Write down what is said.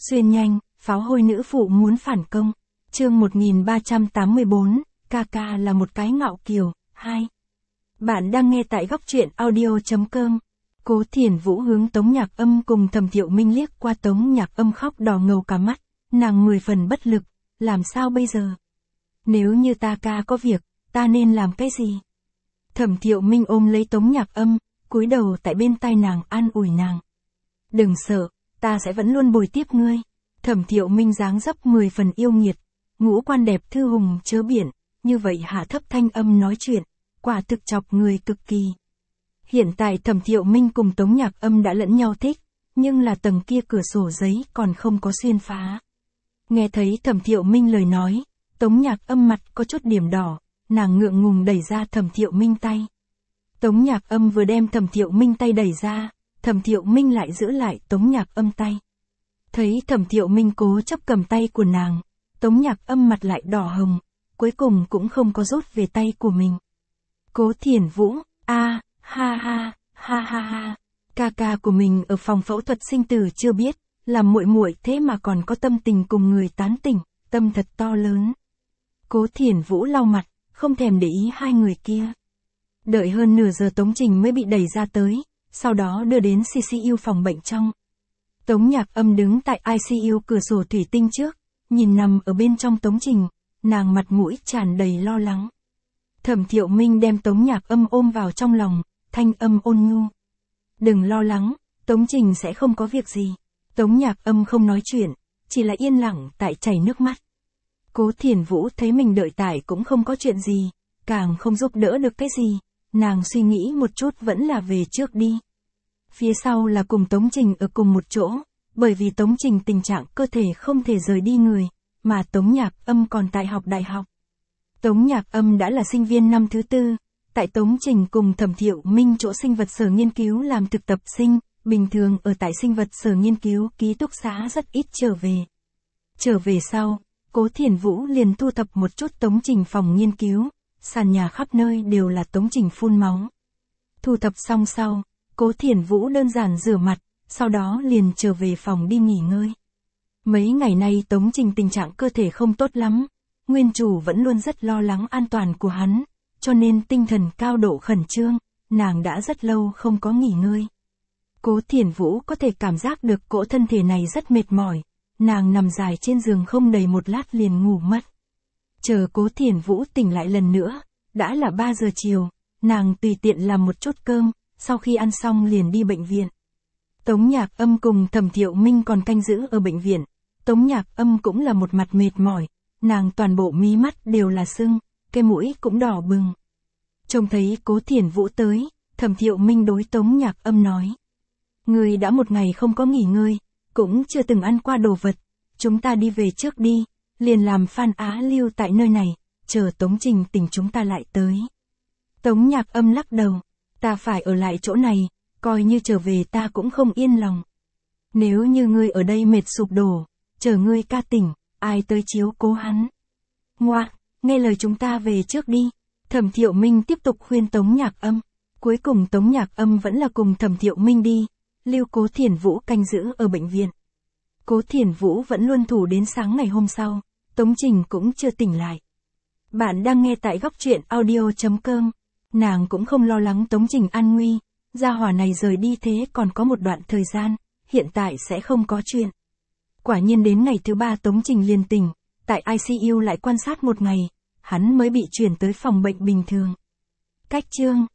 Xuyên nhanh, pháo hôi nữ phụ muốn phản công. Chương 1384, Kaka là một cái ngạo kiều. 2. Bạn đang nghe tại góc truyện audio.com. Cố Thiển Vũ hướng Tống Nhạc Âm cùng Thẩm Thiệu Minh liếc qua. Tống Nhạc Âm khóc đỏ ngầu cả mắt, nàng 10 phần bất lực, làm sao bây giờ? Nếu như ta ca có việc, ta nên làm cái gì? Thẩm Thiệu Minh ôm lấy Tống Nhạc Âm, cúi đầu tại bên tai nàng an ủi nàng. Đừng sợ, ta sẽ vẫn luôn bồi tiếp ngươi. Thẩm Thiệu Minh dáng dấp 10 phần yêu nghiệt, ngũ quan đẹp thư hùng chớ biển, như vậy hạ thấp thanh âm nói chuyện, quả thực chọc người cực kỳ. Hiện tại Thẩm Thiệu Minh cùng Tống Nhạc Âm đã lẫn nhau thích, nhưng là tầng kia cửa sổ giấy còn không có xuyên phá. Nghe thấy Thẩm Thiệu Minh lời nói, Tống Nhạc Âm mặt có chút điểm đỏ, nàng ngượng ngùng đẩy ra Thẩm Thiệu Minh tay. Tống Nhạc Âm vừa đem Thẩm Thiệu Minh tay đẩy ra, Thẩm Thiệu Minh lại giữ lại Tống Nhạc Âm tay. Thấy Thẩm Thiệu Minh cố chấp cầm tay của nàng, Tống Nhạc Âm mặt lại đỏ hồng, cuối cùng cũng không có rút về tay của mình. Cố Thiển Vũ, ha ha, ca của mình ở phòng phẫu thuật sinh tử chưa biết, làm muội muội thế mà còn có tâm tình cùng người tán tỉnh, tâm thật to lớn. Cố Thiển Vũ lau mặt, không thèm để ý hai người kia. Đợi hơn nửa giờ Tống Trình mới bị đẩy ra tới, sau đó đưa đến ICU phòng bệnh trong. Tống Nhạc Âm đứng tại ICU cửa sổ thủy tinh trước, nhìn nằm ở bên trong Tống Trình, nàng mặt mũi tràn đầy lo lắng. Thẩm Thiệu Minh đem Tống Nhạc Âm ôm vào trong lòng, thanh âm ôn nhu. Đừng lo lắng, Tống Trình sẽ không có việc gì. Tống Nhạc Âm không nói chuyện, chỉ là yên lặng tại chảy nước mắt. Cố Thiển Vũ thấy mình đợi tải cũng không có chuyện gì, càng không giúp đỡ được cái gì, nàng suy nghĩ một chút vẫn là về trước đi. Phía sau là cùng Tống Trình ở cùng một chỗ, bởi vì Tống Trình tình trạng cơ thể không thể rời đi người, mà Tống Nhạc Âm còn tại học đại học. Tống Nhạc Âm đã là sinh viên năm thứ 4, tại Tống Trình cùng Thẩm Thiệu Minh chỗ sinh vật sở nghiên cứu làm thực tập sinh, bình thường ở tại sinh vật sở nghiên cứu ký túc xá rất ít trở về. Trở về sau, Cố Thiển Vũ liền thu thập một chút Tống Trình phòng nghiên cứu, sàn nhà khắp nơi đều là Tống Trình phun máu. Thu thập xong sau, Cố Thiển Vũ đơn giản rửa mặt, sau đó liền trở về phòng đi nghỉ ngơi. Mấy ngày nay Tống Trình tình trạng cơ thể không tốt lắm, nguyên chủ vẫn luôn rất lo lắng an toàn của hắn, cho nên tinh thần cao độ khẩn trương, nàng đã rất lâu không có nghỉ ngơi. Cố Thiển Vũ có thể cảm giác được cỗ thân thể này rất mệt mỏi, nàng nằm dài trên giường không đầy một lát liền ngủ mất. Chờ Cố Thiển Vũ tỉnh lại lần nữa, đã là 3 giờ chiều, nàng tùy tiện làm một chút cơm, sau khi ăn xong liền đi bệnh viện. Tống Nhạc Âm cùng Thẩm Thiệu Minh còn canh giữ ở bệnh viện, Tống Nhạc Âm cũng là một mặt mệt mỏi, nàng toàn bộ mí mắt đều là sưng, cái mũi cũng đỏ bừng. Trông thấy Cố Thiển Vũ tới, Thẩm Thiệu Minh đối Tống Nhạc Âm nói. Người đã một ngày không có nghỉ ngơi, cũng chưa từng ăn qua đồ vật, chúng ta đi về trước đi, liền làm Phan Á lưu tại nơi này, chờ Tống Trình tỉnh chúng ta lại tới. Tống Nhạc Âm lắc đầu, ta phải ở lại chỗ này, coi như trở về ta cũng không yên lòng. Nếu như ngươi ở đây mệt sụp đổ, chờ ngươi ca tỉnh, ai tới chiếu cố hắn. Ngoa, nghe lời chúng ta về trước đi. Thẩm Thiệu Minh tiếp tục khuyên Tống Nhạc Âm. Cuối cùng Tống Nhạc Âm vẫn là cùng Thẩm Thiệu Minh đi, lưu Cố Thiển Vũ canh giữ ở bệnh viện. Cố Thiển Vũ vẫn luôn thủ đến sáng ngày hôm sau, Tống Trình cũng chưa tỉnh lại. Bạn đang nghe tại góc truyện audio.com. Nàng cũng không lo lắng Tống Trình an nguy, gia hỏa này rời đi thế còn có một đoạn thời gian, hiện tại sẽ không có chuyện. Quả nhiên đến ngày thứ 3 Tống Trình liền tỉnh, tại ICU lại quan sát một ngày, hắn mới bị chuyển tới phòng bệnh bình thường. Cách chương